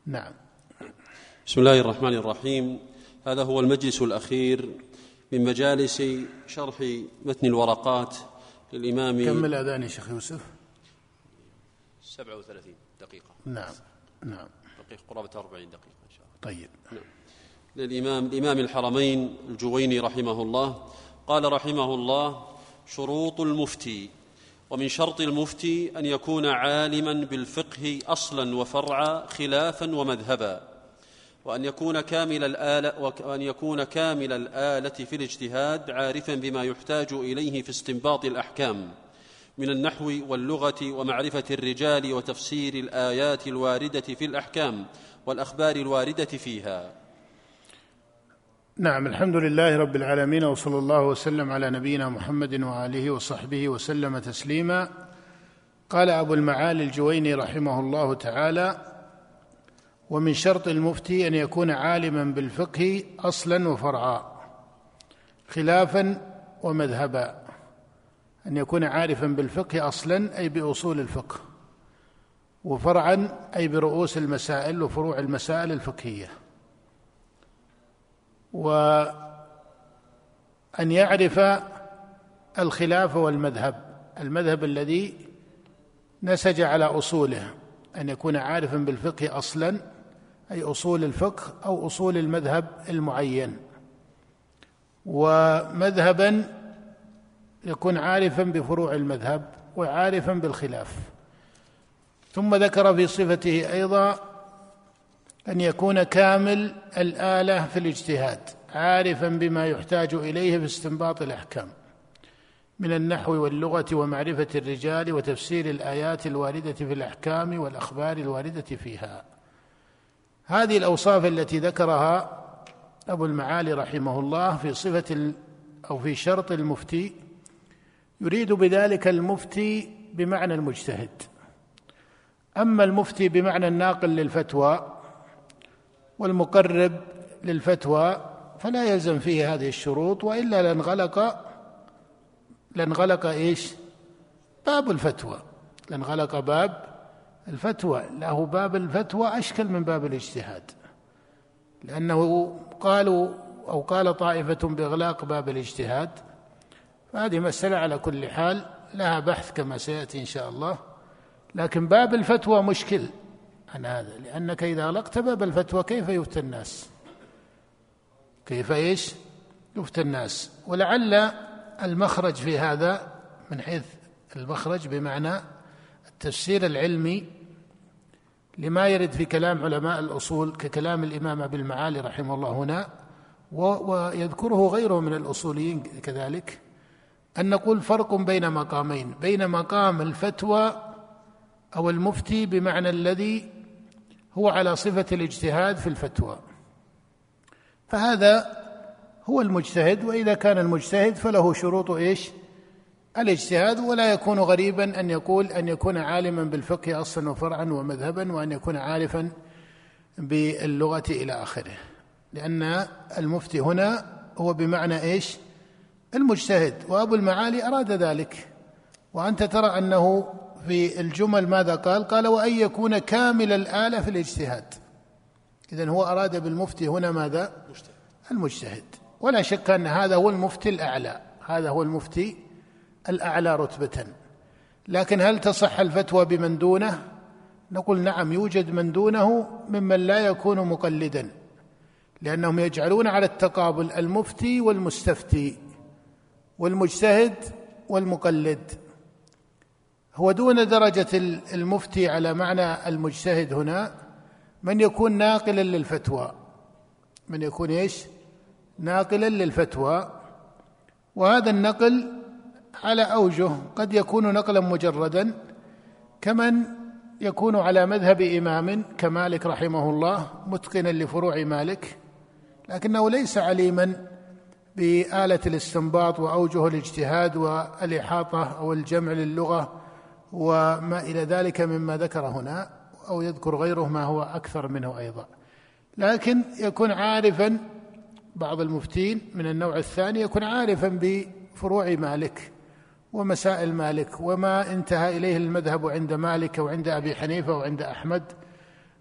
نعم. بسم الله الرحمن الرحيم. هذا هو المجلس الأخير من مجالس شرح متن الورقات للإمام. كم الأذان يا شيخ يوسف؟ 37 دقيقة. نعم. دقيقة قرابة 40 دقيقة إن شاء الله. طيب. نعم. للإمام الحرمين الجويني رحمه الله. قال رحمه الله: شروط المفتي. ومن شرط المفتي أن يكون عالما بالفقه أصلا وفرعا خلافا ومذهبا، وأن يكون كامل الآلة في الاجتهاد، عارفا بما يحتاج إليه في استنباط الأحكام من النحو واللغة ومعرفة الرجال وتفسير الآيات الواردة في الأحكام والأخبار الواردة فيها. نعم. الحمد لله رب العالمين، وصلى الله وسلم على نبينا محمد وآله وصحبه وسلم تسليما. قال أبو المعالي الجويني رحمه الله تعالى: ومن شرط المفتي أن يكون عالما بالفقه أصلا وفرعا خلافا ومذهبا. أن يكون عارفا بالفقه أصلا أي بأصول الفقه، وفرعا أي برؤوس المسائل وفروع المسائل الفقهية، وأن يعرف الخلاف المذهب الذي نسج على أصوله. أن يكون عارفا بالفقه أصلا أي أصول الفقه أو أصول المذهب المعين، ومذهبا يكون عارفا بفروع المذهب وعارفا بالخلاف. ثم ذكر في صفته أيضا أن يكون كامل الآلة في الاجتهاد، عارفا بما يحتاج إليه في استنباط الأحكام من النحو واللغة ومعرفة الرجال وتفسير الآيات الواردة في الأحكام والأخبار الواردة فيها. هذه الأوصاف التي ذكرها أبو المعالي رحمه الله في صفة أو في شرط المفتي، يريد بذلك المفتي بمعنى المجتهد. أما المفتي بمعنى الناقل للفتوى والمقرب للفتوى فلا يلزم فيه هذه الشروط، وإلا لانغلق باب الفتوى. لانغلق باب الفتوى، له باب الفتوى أشكل من باب الاجتهاد، لأنه قال طائفة بإغلاق باب الاجتهاد. فهذه مسألة على كل حال لها بحث كما سيأتي إن شاء الله، لكن باب الفتوى مشكل عن هذا، لأنك إذا أغلقت باب الفتوى كيف يفتى الناس؟ يفتى الناس. ولعل المخرج في هذا من حيث المخرج بمعنى التفسير العلمي لما يرد في كلام علماء الأصول ككلام الإمام أبي المعالي رحمه الله هنا، ويذكره غيره من الأصوليين كذلك، أن نقول فرق بين مقامين: بين مقام الفتوى أو المفتي بمعنى الذي هو على صفة الاجتهاد في الفتوى، فهذا هو المجتهد. وإذا كان المجتهد فله شروط الاجتهاد، ولا يكون غريبا أن يقول أن يكون عالما بالفقه أصلا وفرعا ومذهبا، وأن يكون عارفا باللغة إلى آخره، لأن المفتي هنا هو بمعنى المجتهد. وأبو المعالي أراد ذلك، وأنت ترى أنه في الجمل ماذا قال وأن يكون كامل الآلة في الاجتهاد. إذن هو أراد بالمفتي هنا ماذا؟ المجتهد. ولا شك أن هذا هو المفتي الأعلى، هذا هو المفتي الأعلى رتبة. لكن هل تصح الفتوى بمن دونه؟ نقول نعم، يوجد من دونه ممن لا يكون مقلدا، لأنهم يجعلون على التقابل المفتي والمستفتي والمجتهد والمقلد. هو دون درجة المفتي على معنى المجتهد هنا من يكون ناقلا للفتوى، من يكون ناقلا للفتوى. وهذا النقل على أوجه: قد يكون نقلا مجردا، كمن يكون على مذهب إمام كمالك رحمه الله متقنا لفروع مالك، لكنه ليس عليما بآلة الاستنباط وأوجه الاجتهاد والإحاطة أو الجمع للغة وما إلى ذلك مما ذكر هنا، أو يذكر غيره ما هو أكثر منه أيضا. لكن يكون عارفا، بعض المفتين من النوع الثاني يكون عارفا بفروع مالك ومسائل مالك وما انتهى إليه المذهب عند مالك وعند أبي حنيفة وعند أحمد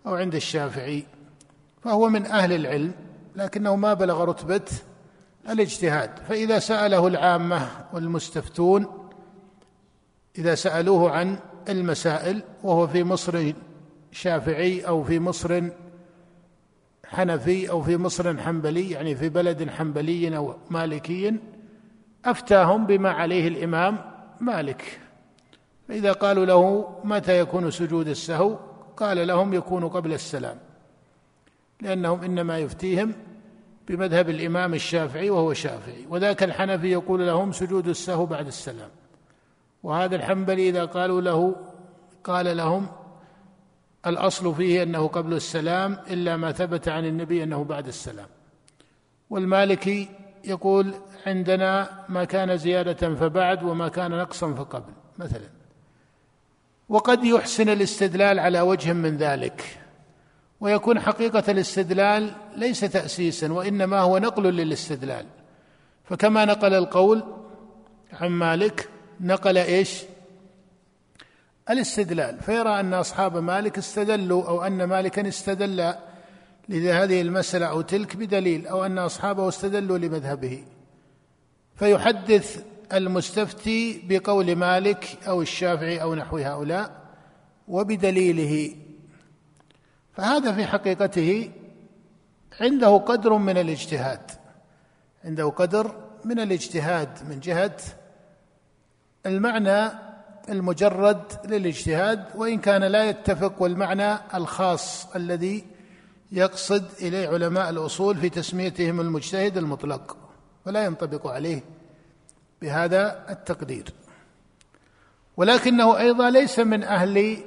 أو عند الشافعي، فهو من أهل العلم لكنه ما بلغ رتبة الاجتهاد. فإذا سأله العامة والمستفتون إذا سألوه عن المسائل وهو في مصر شافعي أو في مصر حنفي أو في مصر حنبلي، يعني في بلد حنبلي أو مالكي، أفتاهم بما عليه الإمام مالك. فإذا قالوا له متى يكون سجود السهو قال لهم يكون قبل السلام، لأنهم إنما يفتيهم بمذهب الإمام الشافعي وهو شافعي، وذاك الحنفي يقول لهم سجود السهو بعد السلام، وهذا الحنبلي إذا قالوا له قال لهم الأصل فيه أنه قبل السلام إلا ما ثبت عن النبي أنه بعد السلام، والمالكي يقول عندنا ما كان زيادة فبعد وما كان نقصا فقبل مثلا. وقد يحسن الاستدلال على وجه من ذلك، ويكون حقيقة الاستدلال ليس تأسيسا وإنما هو نقل للاستدلال، فكما نقل القول عن مالك نقل إيش؟ الاستدلال، فيرى أن أصحاب مالك استدلوا أو أن مالكا استدل لهذه المسألة أو تلك بدليل، أو أن أصحابه استدلوا لمذهبه، فيحدث المستفتي بقول مالك أو الشافعي أو نحو هؤلاء وبدليله. فهذا في حقيقته عنده قدر من الاجتهاد، عنده قدر من الاجتهاد من جهة المعنى المجرد للاجتهاد، وإن كان لا يتفق والمعنى الخاص الذي يقصد إليه علماء الأصول في تسميتهم المجتهد المطلق، فلا ينطبق عليه بهذا التقدير. ولكنه أيضا ليس من أهل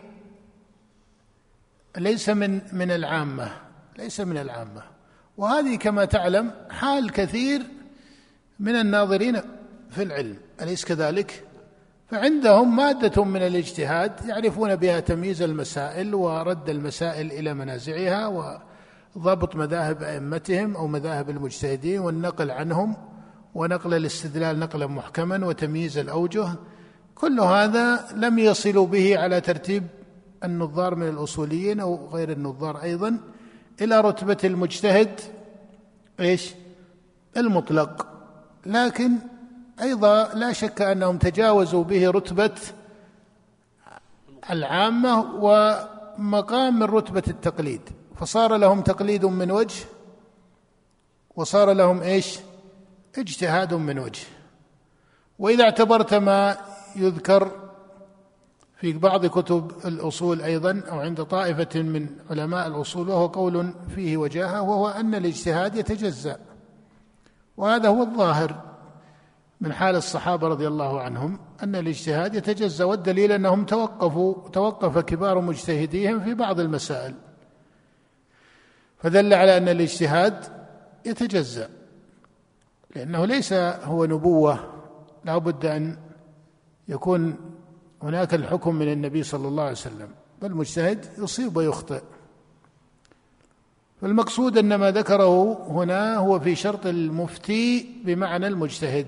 ليس من العامة، ليس من العامة، وهذه كما تعلم حال كثير من الناظرين في العلم، أليس كذلك؟ فعندهم مادة من الاجتهاد يعرفون بها تمييز المسائل ورد المسائل إلى منازعها وضبط مذاهب أئمتهم أو مذاهب المجتهدين والنقل عنهم ونقل الاستدلال نقلا محكما وتمييز الأوجه. كل هذا لم يصلوا به على ترتيب النظار من الأصوليين أو غير النظار أيضا إلى رتبة المجتهد المطلق، لكن أيضا لا شك أنهم تجاوزوا به رتبة العامة ومقام من رتبة التقليد، فصار لهم تقليد من وجه وصار لهم اجتهاد من وجه. وإذا اعتبرت ما يذكر في بعض كتب الأصول أيضا أو عند طائفة من علماء الأصول وهو قول فيه وجاهة، وهو أن الاجتهاد يتجزأ، وهذا هو الظاهر من حال الصحابة رضي الله عنهم أن الاجتهاد يتجزأ، والدليل أنهم توقف كبار مجتهديهم في بعض المسائل، فدل على أن الاجتهاد يتجزأ، لأنه ليس هو نبوة لا بد أن يكون هناك الحكم من النبي صلى الله عليه وسلم، بل المجتهد يصيب ويخطئ. فالمقصود أن ما ذكره هنا هو في شرط المفتي بمعنى المجتهد،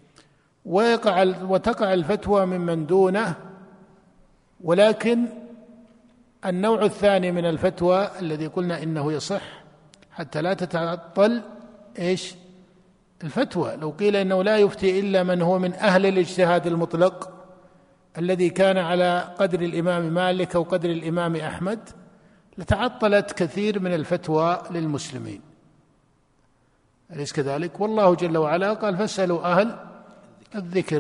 وتقع الفتوى ممن دونه، ولكن النوع الثاني من الفتوى الذي قلنا إنه يصح حتى لا تتعطل الفتوى. لو قيل إنه لا يفتي إلا من هو من أهل الاجتهاد المطلق الذي كان على قدر الإمام مالك أو قدر الإمام أحمد لتعطلت كثير من الفتوى للمسلمين، أليس كذلك؟ والله جل وعلا قال فاسألوا أهل الذكر.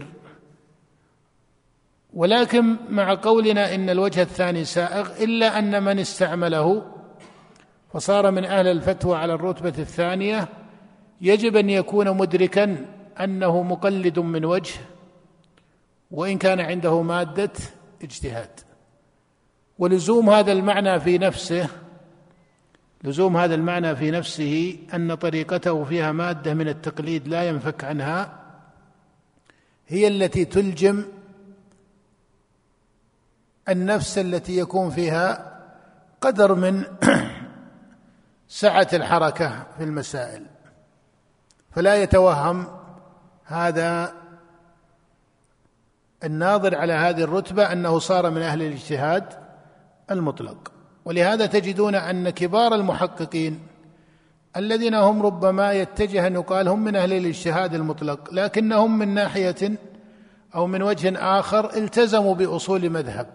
ولكن مع قولنا إن الوجه الثاني سائغ إلا أن من استعمله فصار من أهل الفتوى على الرتبة الثانية يجب أن يكون مدركا أنه مقلد من وجه وإن كان عنده مادة اجتهاد. ولزوم هذا المعنى في نفسه أن طريقته فيها مادة من التقليد لا ينفك عنها، هي التي تلجم النفس التي يكون فيها قدر من سعة الحركة في المسائل، فلا يتوهم هذا الناظر على هذه الرتبة أنه صار من أهل الاجتهاد المطلق. ولهذا تجدون أن كبار المحققين الذين هم ربما يتجه أن يقال هم من أهل الاجتهاد المطلق، لكنهم من ناحية أو من وجه آخر التزموا بأصول مذهب،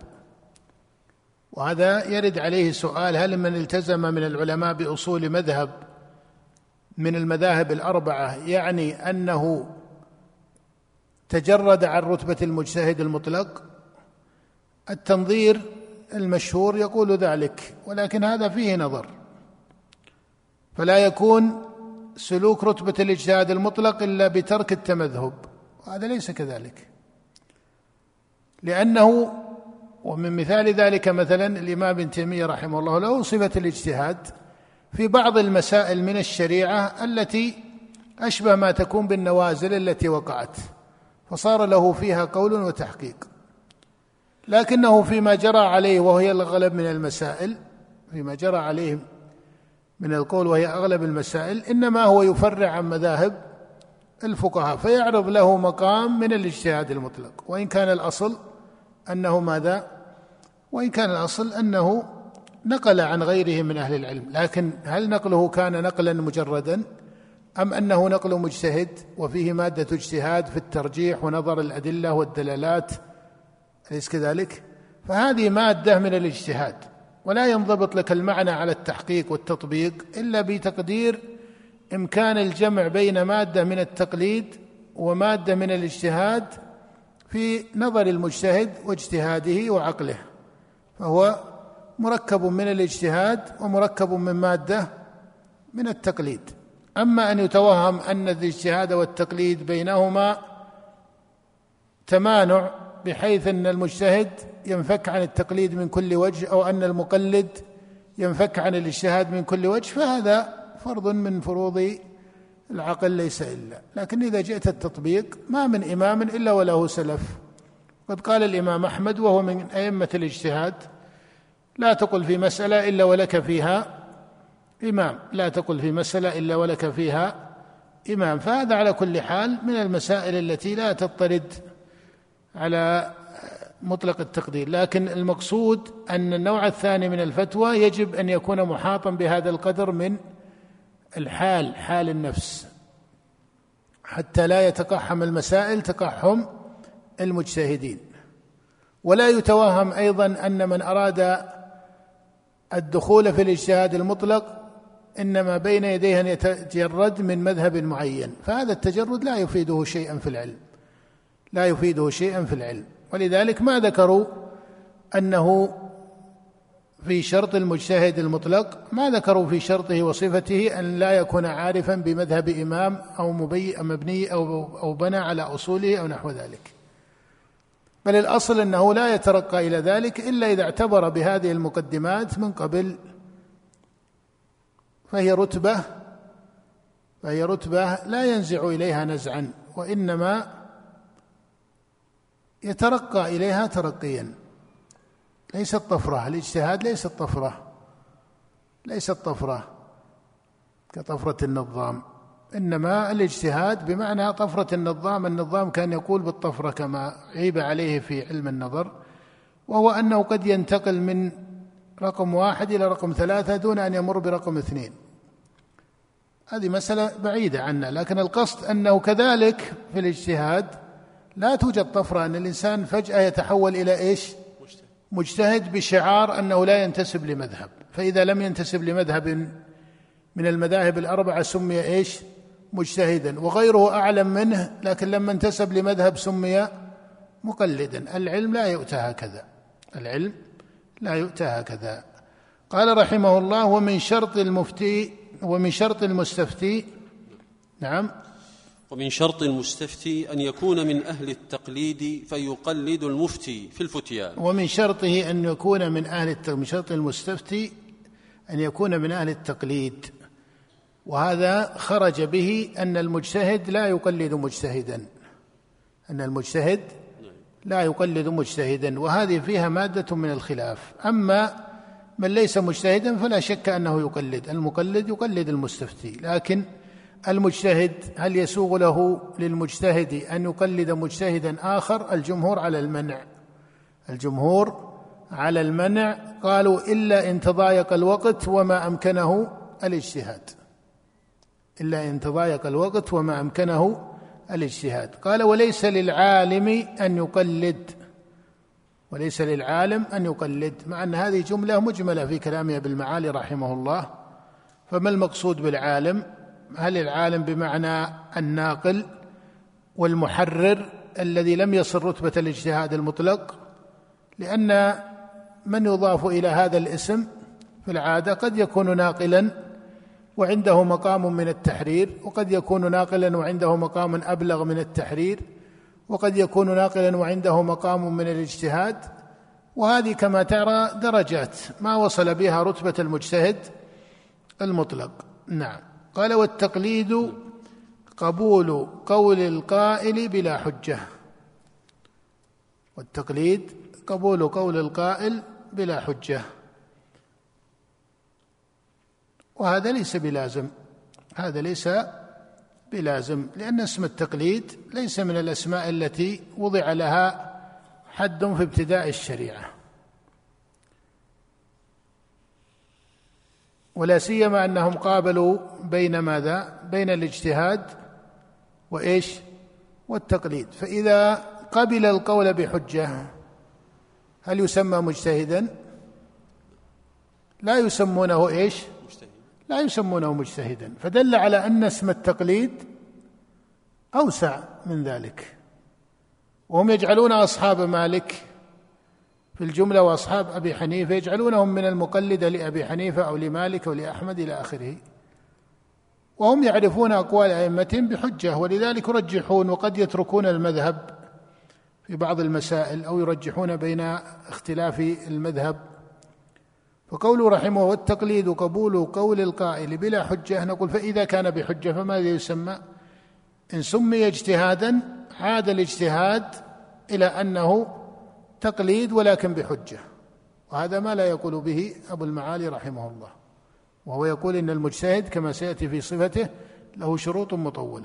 وهذا يرد عليه سؤال: هل من التزم من العلماء بأصول مذهب من المذاهب الأربعة يعني أنه تجرد عن رتبة المجتهد المطلق؟ التنظير المشهور يقول ذلك، ولكن هذا فيه نظر، فلا يكون سلوك رتبة الاجتهاد المطلق إلا بترك التمذهب، وهذا ليس كذلك، لأنه ومن مثال ذلك مثلا الإمام ابن تيمية رحمه الله له صفة الاجتهاد في بعض المسائل من الشريعة التي أشبه ما تكون بالنوازل التي وقعت، فصار له فيها قول وتحقيق، لكنه فيما جرى عليه وهي الأغلب من المسائل، فيما جرى عليه من القول وهي أغلب المسائل، إنما هو يفرع عن مذاهب الفقهاء فيعرض له مقام من الاجتهاد المطلق، وإن كان الأصل أنه ماذا؟ وإن كان الأصل أنه نقل عن غيره من أهل العلم، لكن هل نقله كان نقلا مجردا أم أنه نقل مجتهد وفيه مادة اجتهاد في الترجيح ونظر الأدلة والدلالات؟ أليس كذلك؟ فهذه مادة من الاجتهاد، ولا ينضبط لك المعنى على التحقيق والتطبيق إلا بتقدير إمكان الجمع بين مادة من التقليد ومادة من الاجتهاد في نظر المجتهد واجتهاده وعقله، فهو مركب من الاجتهاد ومركب من مادة من التقليد. أما أن يتوهم أن الاجتهاد والتقليد بينهما تمانع بحيث أن المجتهد ينفك عن التقليد من كل وجه، أو أن المقلد ينفك عن الاجتهاد من كل وجه، فهذا فرض من فروض العقل ليس إلا. لكن إذا جئت التطبيق ما من إمام إلا وله سلف، قد قال الإمام أحمد وهو من أئمة الاجتهاد: لا تقل في مسألة إلا ولك فيها إمام، لا تقل في مسألة إلا ولك فيها إمام. فهذا على كل حال من المسائل التي لا تضطرد على مطلق التقدير، لكن المقصود أن النوع الثاني من الفتوى يجب أن يكون محاطا بهذا القدر من الحال، حال النفس، حتى لا يتقحم المسائل تقحم المجتهدين. ولا يتوهم أيضا أن من أراد الدخول في الاجتهاد المطلق إنما بين يديه أن يتجرد من مذهب معين، فهذا التجرد لا يفيده شيئا في العلم، لا يفيده شيئا في العلم. ولذلك ما ذكروا أنه في شرط المجتهد المطلق، ما ذكروا في شرطه وصفته أن لا يكون عارفا بمذهب إمام أو مبني أو بنى على أصوله أو نحو ذلك، بل الأصل أنه لا يترقى إلى ذلك إلا إذا اعتبر بهذه المقدمات من قبل، فهي رتبة لا ينزع إليها نزعا، وإنما يترقى إليها ترقيا، ليست طفرة. الاجتهاد ليست طفرة كطفرة النظام، إنما الاجتهاد بمعنى طفرة النظام. النظام كان يقول بالطفرة كما عيب عليه في علم النظر، وهو أنه قد ينتقل من رقم 1 إلى رقم 3 دون أن يمر برقم 2. هذه مسألة بعيدة عنا، لكن القصد أنه كذلك في الاجتهاد لا توجد طفرة أن الإنسان فجأة يتحول إلى إيش؟ مجتهد بشعار أنه لا ينتسب لمذهب، فإذا لم ينتسب لمذهب من المذاهب الأربعة سمي إيش؟ مجتهدا، وغيره أعلم منه لكن لما انتسب لمذهب سمي مقلدا. العلم لا يؤتى هكذا. قال رحمه الله: ومن شرط المستفتي نعم ومن شرط المستفتي أن يكون من أهل التقليد فيقلد المفتي في الفتيان. ومن شرطه أن يكون من شرط المستفتي أن يكون من أهل التقليد، وهذا خرج به أن المجتهد لا يقلد مجتهدا، وهذه فيها مادة من الخلاف. أما من ليس مجتهدا فلا شك أنه يقلد، المقلد يقلد المستفتي، لكن المجتهد هل يسوغ له للمجتهد أن يقلد مجتهدا آخر؟ الجمهور على المنع، قالوا إلا إن تضايق الوقت وما أمكنه الاجتهاد، إلا إن تضايق الوقت وما أمكنه الاجتهاد. قال وليس للعالم أن يقلد، وليس للعالم أن يقلد، مع أن هذه جملة مجملة في كلامه ابن المعالي رحمه الله. فما المقصود بالعالم؟ هل العالم بمعنى الناقل والمحرر الذي لم يصل رتبة الاجتهاد المطلق؟ لأن من يضاف إلى هذا الاسم في العادة قد يكون ناقلا وعنده مقام من التحرير، وقد يكون ناقلا وعنده مقام أبلغ من التحرير، وقد يكون ناقلا وعنده مقام من الاجتهاد، وهذه كما ترى درجات ما وصل بها رتبة المجتهد المطلق. نعم. قال والتقليد قبول قول القائل بلا حجة، والتقليد قبول قول القائل بلا حجة، وهذا ليس بلازم، هذا ليس بلازم، لأن اسم التقليد ليس من الأسماء التي وضع لها حد في ابتداء الشريعة، ولا سيما أنهم قابلوا بين ماذا؟ بين الاجتهاد وإيش؟ والتقليد. فإذا قبل القول بحجة هل يسمى مجتهدا؟ لا يسمونه إيش؟ لا يسمونه مجتهدا. فدل على أن اسم التقليد أوسع من ذلك، وهم يجعلون أصحاب مالك في الجملة وأصحاب أبي حنيفة يجعلونهم من المقلدة لأبي حنيفة أو لمالك أو لأحمد إلى آخره، وهم يعرفون أقوال أئمتهم بحجة، ولذلك يرجحون وقد يتركون المذهب في بعض المسائل أو يرجحون بين اختلاف المذهب. فقوله رحمه والتقليد قبول قول القائل بلا حجة، نقول فإذا كان بحجة فماذا يسمى؟ إن سمي اجتهادا عاد الاجتهاد إلى أنه تقليد ولكن بحجة، وهذا ما لا يقول به أبو المعالي رحمه الله، وهو يقول إن المجتهد كما سيأتي في صفته له شروط مطولة،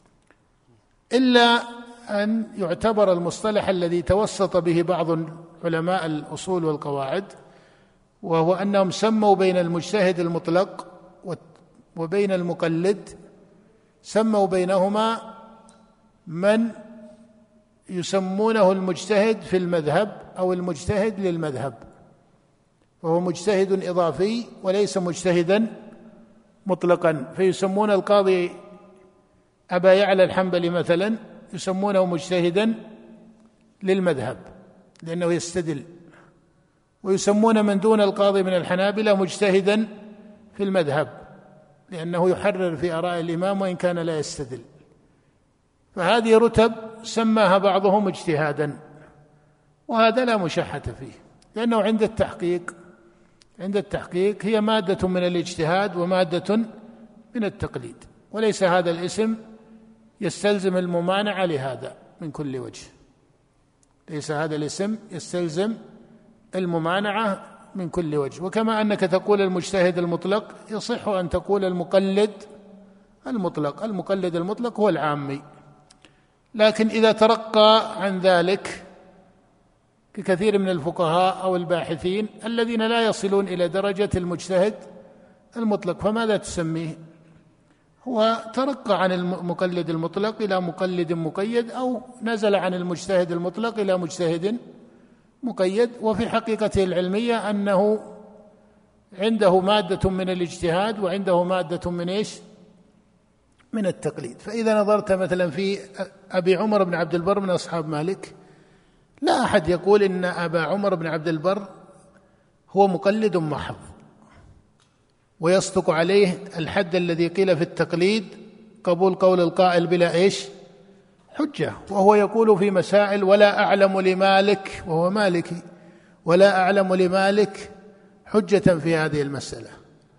إلا أن يعتبر المصطلح الذي توسط به بعض علماء الأصول والقواعد، وهو أنهم سموا بين المجتهد المطلق وبين المقلد، سموا بينهما من يسمونه المجتهد في المذهب أو المجتهد للمذهب، فهو مجتهد إضافي وليس مجتهدا مطلقا. فيسمون القاضي أبا يعلى الحنبلي مثلا يسمونه مجتهدا للمذهب لأنه يستدل، ويسمون من دون القاضي من الحنابلة مجتهدا في المذهب لأنه يحرر في آراء الإمام وإن كان لا يستدل. فهذه رتب سماها بعضهم اجتهادا، وهذا لا مشحة فيه، لأنه عند التحقيق هي مادة من الاجتهاد ومادة من التقليد، وليس هذا الاسم يستلزم الممانعة لهذا من كل وجه، ليس هذا الاسم يستلزم الممانعة من كل وجه. وكما أنك تقول المجتهد المطلق يصح أن تقول المقلد المطلق، المقلد المطلق هو العامي. لكن إذا ترقى عن ذلك ككثير من الفقهاء أو الباحثين الذين لا يصلون إلى درجة المجتهد المطلق، فماذا تسميه؟ هو ترقى عن المقلد المطلق إلى مقلد مقيد، أو نزل عن المجتهد المطلق إلى مجتهد مقيد. وفي حقيقته العلمية أنه عنده مادة من الاجتهاد وعنده مادة من إيش؟ من التقليد. فإذا نظرت مثلا في أبي عمر بن عبد البر من أصحاب مالك، لا أحد يقول إن أبا عمر بن عبد البر هو مقلد محض ويصدق عليه الحد الذي قيل في التقليد قبول قول القائل بلا إيش؟ حجة. وهو يقول في مسائل ولا أعلم لمالك، وهو مالكي، ولا أعلم لمالك حجة في هذه المسألة.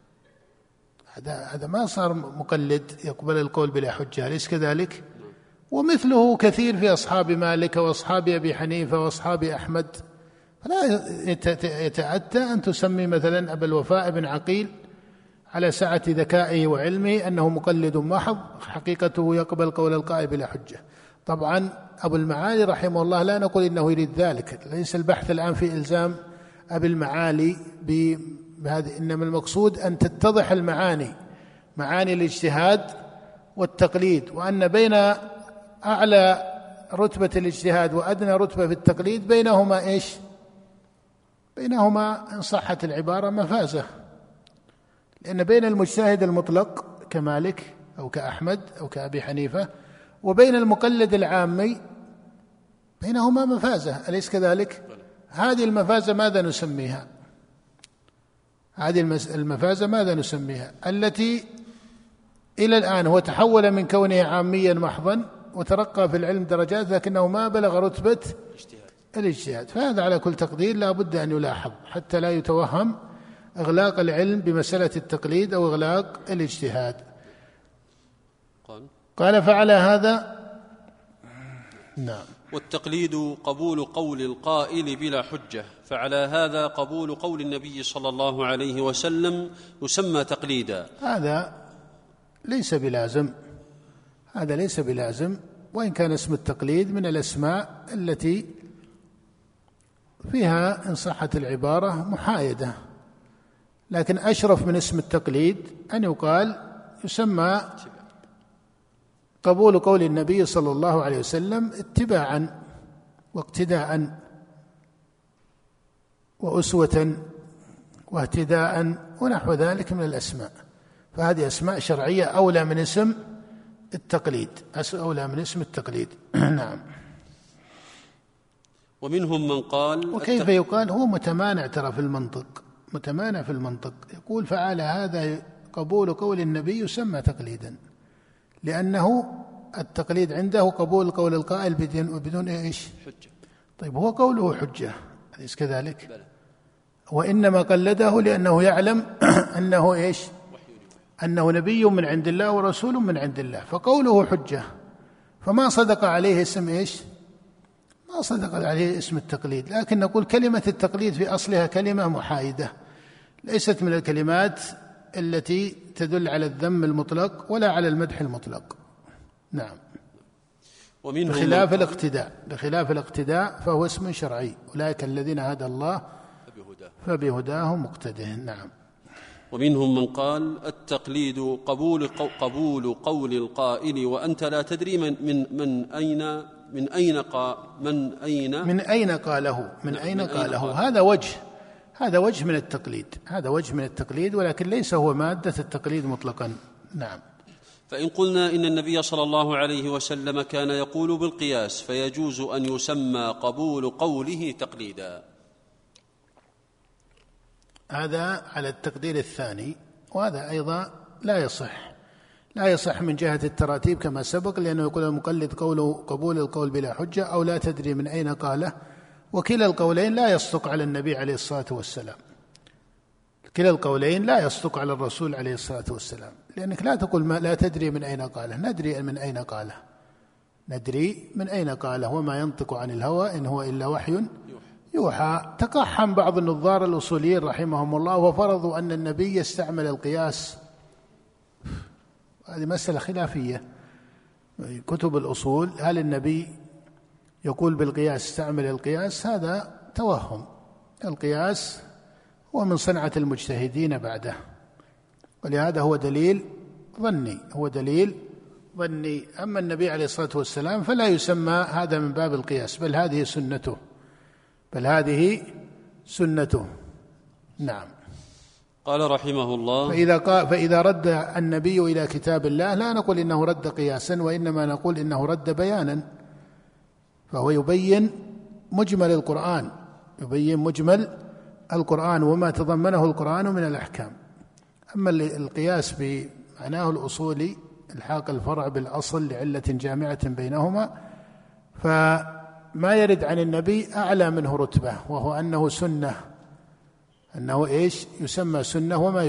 هذا ما صار مقلد يقبل القول بلا حجة، أليس كذلك؟ ومثله كثير في أصحاب مالك وأصحاب أبي حنيفة وأصحاب أحمد. فلا يتأتى أن تسمي مثلا أبا الوفاء بن عقيل على سعة ذكائه وعلمه أنه مقلد محض، حقيقته يقبل قول القائل بلا حجة. طبعا أبو المعالي رحمه الله لا نقول إنه يريد ذلك، ليس البحث الآن في إلزام المعالي بهذه، إنما المقصود أن تتضح المعاني، معاني الاجتهاد والتقليد، وأن بين أعلى رتبة الاجتهاد وأدنى رتبة في التقليد بينهما إيش؟ بينهما إن صحت العبارة مفازة، لأن بين المجتهد المطلق كمالك أو كأحمد أو كأبي حنيفة وبين المقلد العامي بينهما مفازة، أليس كذلك؟ هذه المفازة ماذا نسميها؟ هذه المفازة ماذا نسميها؟ التي إلى الآن هو تحول من كونه عاميا محضا وترقى في العلم درجات لكنه ما بلغ رتبة الاجتهاد، فهذا على كل تقدير لا بد أن يلاحظ حتى لا يتوهم إغلاق العلم بمسألة التقليد أو إغلاق الاجتهاد. قال فعلى هذا نعم. والتقليد قبول قول القائل بلا حجة، فعلى هذا قبول قول النبي صلى الله عليه وسلم يسمى تقليدا. هذا ليس بلازم، هذا ليس بلازم، وإن كان اسم التقليد من الأسماء التي فيها إن صحت العبارة محايدة، لكن أشرف من اسم التقليد أن يقال يسمى قبول قول النبي صلى الله عليه وسلم اتباعا واقتداء وأسوة واهتداء ونحو ذلك من الأسماء، فهذه أسماء شرعية أولى من اسم التقليد، أولى من اسم التقليد. نعم. ومنهم من قال وكيف يقال؟ هو متمانع ترى في المنطق، متمانع في المنطق، يقول فعلى هذا قبول قول النبي يسمى تقليدا، لأنه التقليد عنده قبول قول القائل بدون إيش؟ حجة. طيب هو قوله حجة أليس كذلك؟ بلى. وإنما قلده لأنه يعلم أنه إيش؟ أنه نبي من عند الله ورسول من عند الله، فقوله حجة، فما صدق عليه اسم إيش؟ ما صدق عليه اسم التقليد، لكن نقول كلمة التقليد في أصلها كلمة محايدة، ليست من الكلمات التي تدل على الذم المطلق ولا على المدح المطلق. نعم. بخلاف الاقتداء فهو اسم شرعي، أولئك الذين هدى الله فبهداه مقتده. نعم. ومنهم من قال التقليد قبول قول القائل وأنت لا تدري من أين قاله. هذا وجه من التقليد، هذا وجه من التقليد، ولكن ليس هو مادة التقليد مطلقا. نعم. فإن قلنا إن النبي صلى الله عليه وسلم كان يقول بالقياس فيجوز أن يسمى قبول قوله تقليدا. هذا على التقدير الثاني، وهذا أيضا لا يصح من جهة التراتيب كما سبق، لأنه يقول المقلد قبول القول بلا حجة أو لا تدري من أين قاله، وكلا القولين لا يصدق على النبي عليه الصلاة والسلام، كلا القولين لا يصدق على الرسول عليه الصلاة والسلام، لأنك لا تقول ما لا تدري من أين قاله، ندري من أين قاله وما ينطق عن الهوى إن هو إلا وحي يوحى. تقحم بعض النظار الأصوليين رحمهم الله وفرضوا أن النبي يستعمل القياس، هذه مسألة خلافية كتب الأصول، هل النبي يقول بالقياس استعمل القياس؟ هذا توهم، القياس هو من صنعة المجتهدين بعده، ولهذا هو دليل ظني، أما النبي عليه الصلاة والسلام فلا يسمى هذا من باب القياس، بل هذه سنته. نعم. قال رحمه الله فإذا رد النبي إلى كتاب الله لا نقول إنه رد قياسا، وإنما نقول إنه رد بيانا، فهو يبين مجمل القرآن وما تضمنه القرآن من الأحكام. أما القياس بمعناه الأصولي الحاق الفرع بالأصل لعلة جامعة بينهما، فما يرد عن النبي أعلى منه رتبة، وهو أنه سنة، أنه إيش؟ يسمى سنة وما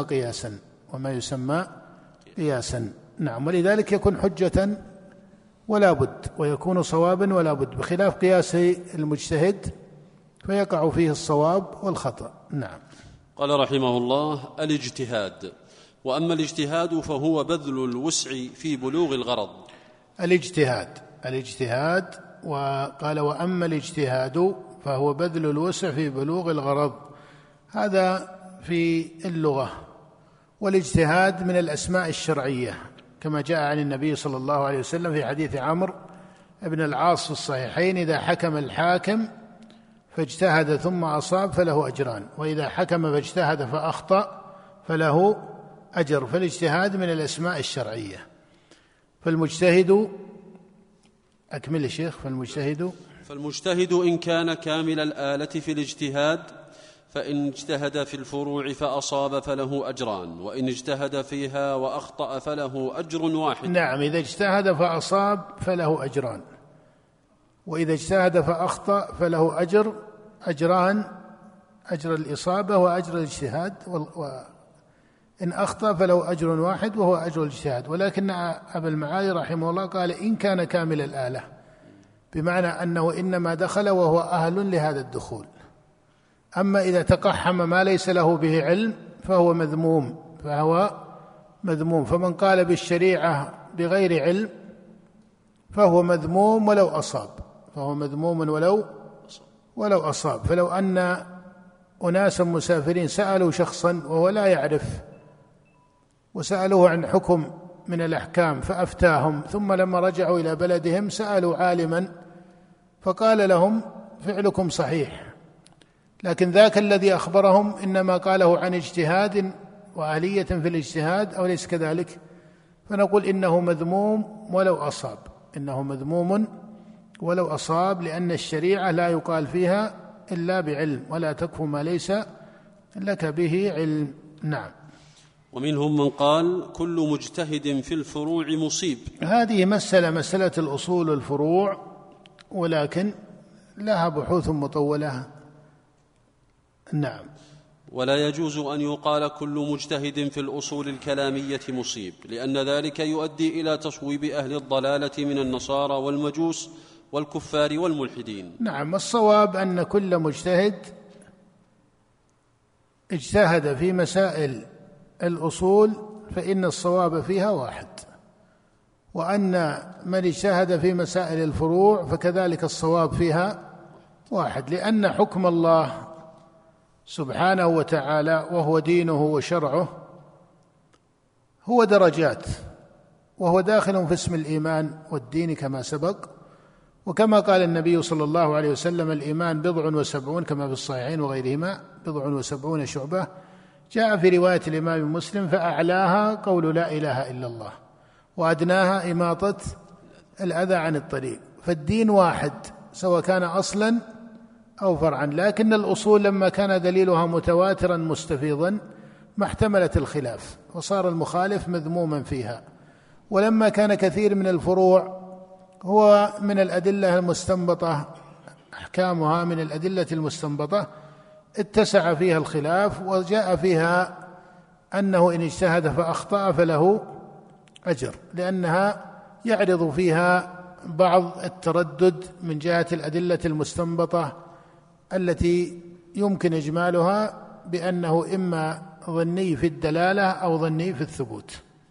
يسمى قياسا. نعم. ولذلك يكون حجة ولا بد، ويكون صوابا ولا بد، بخلاف قياس المجتهد فيقع فيه الصواب والخطأ. نعم. قال رحمه الله الاجتهاد. وأما الاجتهاد فهو بذل الوسع في بلوغ الغرض. الاجتهاد، وقال وأما الاجتهاد فهو بذل الوسع في بلوغ الغرض. هذا في اللغة. والاجتهاد من الأسماء الشرعية كما جاء عن النبي صلى الله عليه وسلم في حديث عمرو بن العاص في الصحيحين: إذا حكم الحاكم فاجتهد ثم أصاب فله أجران، وإذا حكم فاجتهد فأخطأ فله أجر. فالاجتهاد من الأسماء الشرعية. فالمجتهد، أكمل الشيخ. فالمجتهد إن كان كامل الآلة في الاجتهاد، فإن اجتهد في الفروع فأصاب فله أجران، وإن اجتهد فيها وأخطأ فله أجر واحد. نعم، إذا اجتهد فأصاب فله أجران، وإذا اجتهد فأخطأ فله أجران: أجر الإصابة وأجر الاجتهاد، وإن أخطأ فله أجر واحد وهو أجر الاجتهاد. ولكن أبا المعالي رحمه الله قال: إن كان كامل الآلة، بمعنى أنه إنما دخل وهو أهل لهذا الدخول. أما إذا تقحم ما ليس له به علم فهو مذموم. فمن قال بالشريعة بغير علم فهو مذموم ولو أصاب، ولو أصاب. فلو أن أناسا مسافرين سألوا شخصا وهو لا يعرف، وسألوه عن حكم من الأحكام فأفتاهم، ثم لما رجعوا إلى بلدهم سألوا عالما فقال لهم: فعلكم صحيح، لكن ذاك الذي أخبرهم إنما قاله عن اجتهاد وآلية في الاجتهاد، أو ليس كذلك؟ فنقول إنه مذموم ولو أصاب، لأن الشريعة لا يقال فيها إلا بعلم، ولا تكف ما ليس لك به علم. نعم. ومنهم من قال: كل مجتهد في الفروع مصيب. هذه مسألة الأصول والفروع، ولكن لها بحوث مطولة. نعم. ولا يجوز أن يقال كل مجتهد في الأصول الكلامية مصيب، لأن ذلك يؤدي إلى تصويب أهل الضلالة من النصارى والمجوس والكفار والملحدين. نعم، الصواب أن كل مجتهد اجتهد في مسائل الأصول فإن الصواب فيها واحد، وأن من اجتهد في مسائل الفروع فكذلك الصواب فيها واحد، لأن حكم الله سبحانه وتعالى وهو دينه وشرعه هو درجات، وهو داخل في اسم الإيمان والدين كما سبق. وكما قال النبي صلى الله عليه وسلم: الإيمان 70 كما في الصحيحين وغيرهما 70 شعبة. جاء في رواية الإمام مسلم: فأعلاها قول لا إله إلا الله، وأدناها إماطة الأذى عن الطريق. فالدين واحد سواء كان أصلا أو فرعا، لكن الأصول لما كان دليلها متواترا مستفيضا ما احتملت الخلاف، وصار المخالف مذموما فيها. ولما كان كثير من الفروع هو من الأدلة المستنبطة، أحكامها من الأدلة المستنبطة، اتسع فيها الخلاف، وجاء فيها أنه إن اجتهد فأخطأ فله أجر، لأنها يعرض فيها بعض التردد من جهة الأدلة المستنبطة التي يمكن إجمالها بأنه إما ظني في الدلالة أو ظني في الثبوت.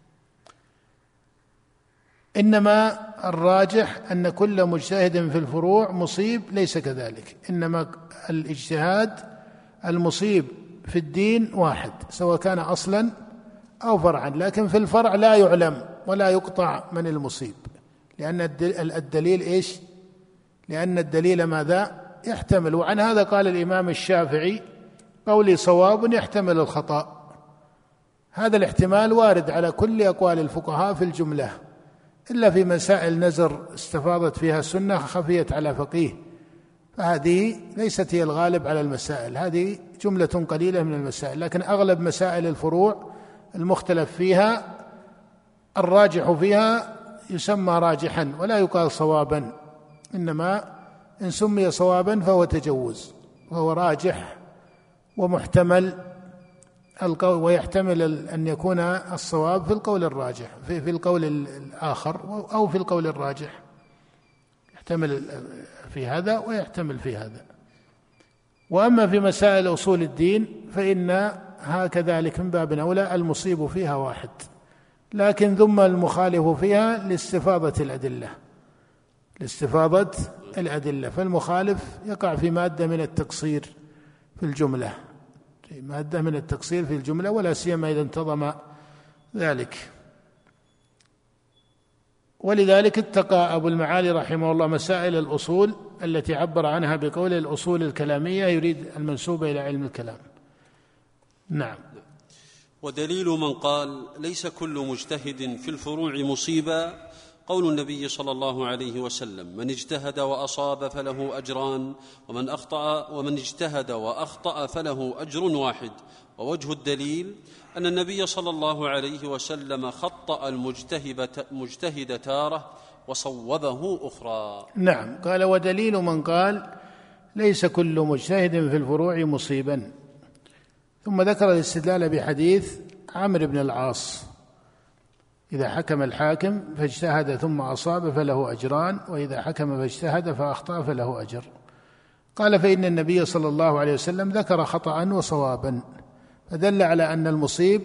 إنما الراجح أن كل مجتهد في الفروع مصيب، ليس كذلك، إنما الاجتهاد المصيب في الدين واحد سواء كان أصلا أو فرعا، لكن في الفرع لا يعلم ولا يقطع من المصيب، لأن الدليل إيش؟ لأن الدليل ماذا؟ يحتمل. وعن هذا قال الإمام الشافعي: قولي صواب يحتمل الخطأ. هذا الاحتمال وارد على كل أقوال الفقهاء في الجملة، إلا في مسائل نزر استفاضت فيها السنة خفيت على فقيه، فهذه ليست هي الغالب على المسائل، هذه جملة قليلة من المسائل. لكن أغلب مسائل الفروع المختلف فيها الراجح فيها يسمى راجحا ولا يقال صوابا، إنما إن سمي صوابا فهو تجوز، وهو راجح ومحتمل القول، ويحتمل أن يكون الصواب في القول الراجح في القول الآخر، أو في القول الراجح، يحتمل في هذا ويحتمل في هذا. وأما في مسائل أصول الدين فإن هكذلك من باب أولى المصيب فيها واحد، لكن ذم المخالف فيها لاستفاضة الأدلة، لاستفاضة الأدلة. فالمخالف يقع في مادة من التقصير في الجملة، في مادة من التقصير في الجملة، ولا سيما إذا انتظم ذلك. ولذلك اتقى أبو المعالي رحمه الله مسائل الأصول التي عبر عنها بقول الأصول الكلامية، يريد المنسوبة إلى علم الكلام. نعم. ودليل من قال ليس كل مجتهد في الفروع مصيبا قول النبي صلى الله عليه وسلم: من اجتهد وأصاب فله أجران، ومن اجتهد وأخطأ فله أجر واحد. ووجه الدليل أن النبي صلى الله عليه وسلم خطأ المجتهد تارة وصوبه أخرى. نعم. قال: ودليل من قال ليس كل مجتهد في الفروع مصيبا. ثم ذكر الاستدلال بحديث عمرو بن العاص: إذا حكم الحاكم فاجتهد ثم أصاب فله أجران، وإذا حكم فاجتهد فأخطأ فله أجر. قال: فإن النبي صلى الله عليه وسلم ذكر خطأ وصوابا، فدل على أن المصيب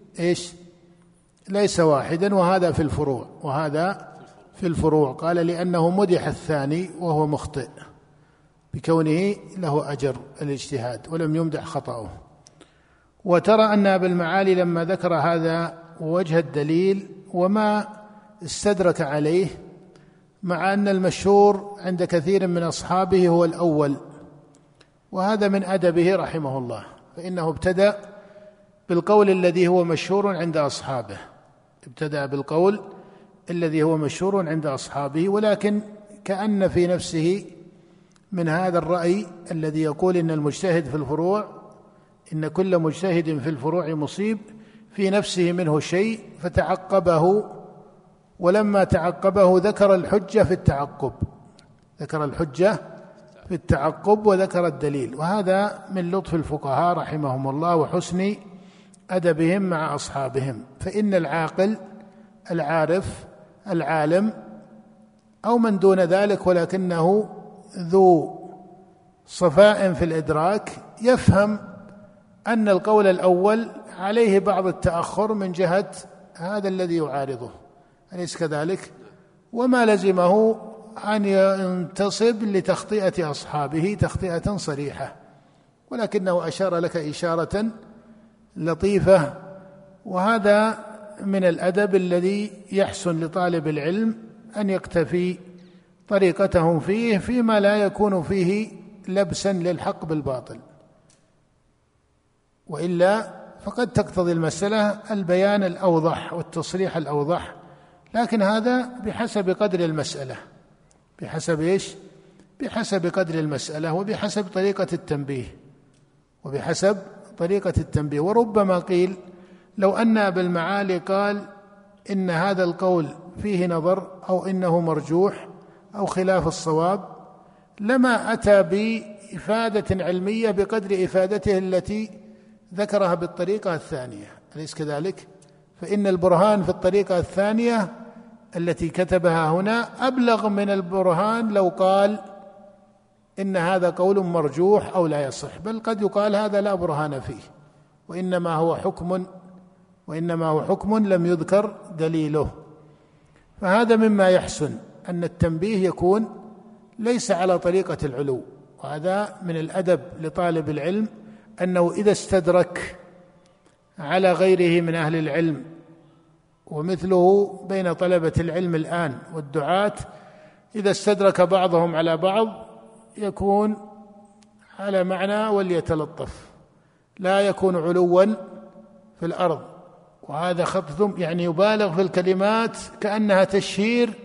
ليس واحدا، وهذا في الفروع وهذا في الفروع. قال: لأنه مدح الثاني وهو مخطئ بكونه له أجر الاجتهاد ولم يمدح خطأه. وترى أن أبا المعالي لما ذكر هذا ووجه الدليل وما استدرك عليه، مع أن المشهور عند كثير من أصحابه هو الأول، وهذا من أدبه رحمه الله، فإنه ابتدأ بالقول الذي هو مشهور عند أصحابه، ابتدأ بالقول الذي هو مشهور عند أصحابه، ولكن كأن في نفسه من هذا الرأي الذي يقول إن المجتهد في الفروع، إن كل مجتهد في الفروع مصيب، في نفسه منه شيء فتعقبه، ولما تعقبه ذكر الحجة في التعقب، ذكر الحجة في التعقب وذكر الدليل. وهذا من لطف الفقهاء رحمهم الله وحسن أدبهم مع أصحابهم. فإن العاقل العارف العالم أو من دون ذلك ولكنه ذو صفاء في الإدراك يفهم أن القول الأول عليه بعض التأخر من جهة هذا الذي يعارضه، أليس كذلك؟ وما لزمه أن ينتصب لتخطئة أصحابه تخطئة صريحة، ولكنه أشار لك إشارة لطيفة. وهذا من الأدب الذي يحسن لطالب العلم أن يقتفي طريقتهم فيه، فيما لا يكون فيه لبسا للحق بالباطل، وإلا فقد تقتضي المسألة البيان الأوضح والتصريح الأوضح، لكن هذا بحسب قدر المسألة، بحسب بحسب قدر المسألة وبحسب طريقة التنبيه. وربما قيل لو أن أبا المعالي قال إن هذا القول فيه نظر أو إنه مرجوح أو خلاف الصواب، لما أتى بإفادة علمية بقدر إفادته التي ذكرها بالطريقة الثانية، أليس كذلك؟ فإن البرهان في الطريقة الثانية التي كتبها هنا أبلغ من البرهان لو قال إن هذا قول مرجوح أو لا يصح، بل قد يقال هذا لا برهان فيه، وإنما هو حكم لم يذكر دليله. فهذا مما يحسن أن التنبيه يكون ليس على طريقة العلو، وهذا من الأدب لطالب العلم أنه إذا استدرك على غيره من أهل العلم، ومثله بين طلبة العلم الآن والدعاة، إذا استدرك بعضهم على بعض يكون على معنى وليتلطف، لا يكون علوا في الأرض. وهذا خطهم يعني يبالغ في الكلمات كأنها تشهير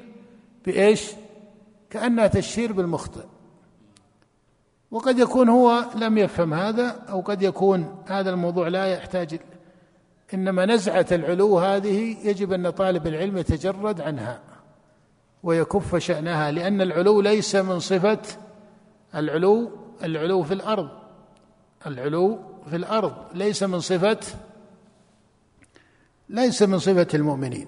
كأنها تشهير بالمخطئ، وقد يكون هو لم يفهم هذا، أو قد يكون هذا الموضوع لا يحتاج، إنما نزعة العلو هذه يجب أن طالب العلم يتجرد عنها ويكف شأنها، لأن العلو ليس من صفة العلو في الأرض ليس من صفة المؤمنين.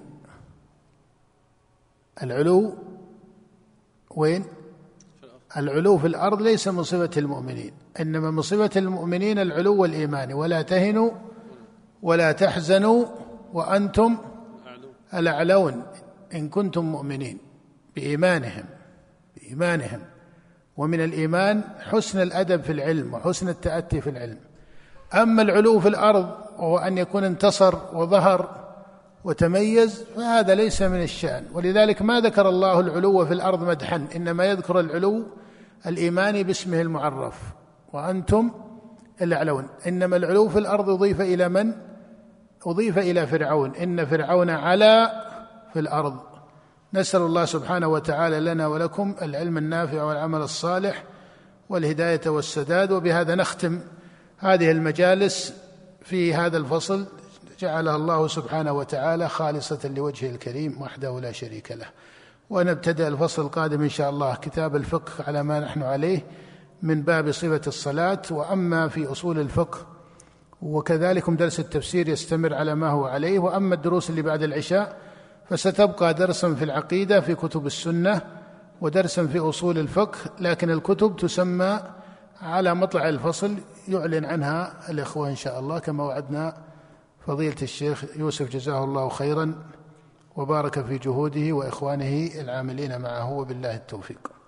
العلو وين؟ العلو في الأرض ليس من صفة المؤمنين، إنما من صفة المؤمنين العلو والإيمان: ولا تهنوا ولا تحزنوا وأنتم الأعلون إن كنتم مؤمنين، بإيمانهم. إيمانهم. ومن الإيمان حسن الأدب في العلم وحسن التأتي في العلم. أما العلو في الأرض وهو أن يكون انتصر وظهر وتميز فهذا ليس من الشأن، ولذلك ما ذكر الله العلو في الأرض مدحا، إنما يذكر العلو الإيماني باسمه المعرف وأنتم الأعلون. إنما العلو في الأرض أضيف إلى من؟ أضيف إلى فرعون، إن فرعون علا في الأرض. نسأل الله سبحانه وتعالى لنا ولكم العلم النافع والعمل الصالح والهداية والسداد. وبهذا نختم هذه المجالس في هذا الفصل جعلها الله سبحانه وتعالى خالصة لوجهه الكريم وحده لا شريك له. ونبتدأ الفصل القادم إن شاء الله كتاب الفقه على ما نحن عليه من باب صفة الصلاة. وأما في أصول الفقه وكذلك درس التفسير يستمر على ما هو عليه. وأما الدروس اللي بعد العشاء فستبقى درسا في العقيدة في كتب السنة ودرسا في أصول الفقه، لكن الكتب تسمى على مطلع الفصل يعلن عنها الإخوة إن شاء الله، كما وعدنا فضيلة الشيخ يوسف جزاه الله خيرا وبارك في جهوده وإخوانه العاملين معه، وبالله التوفيق.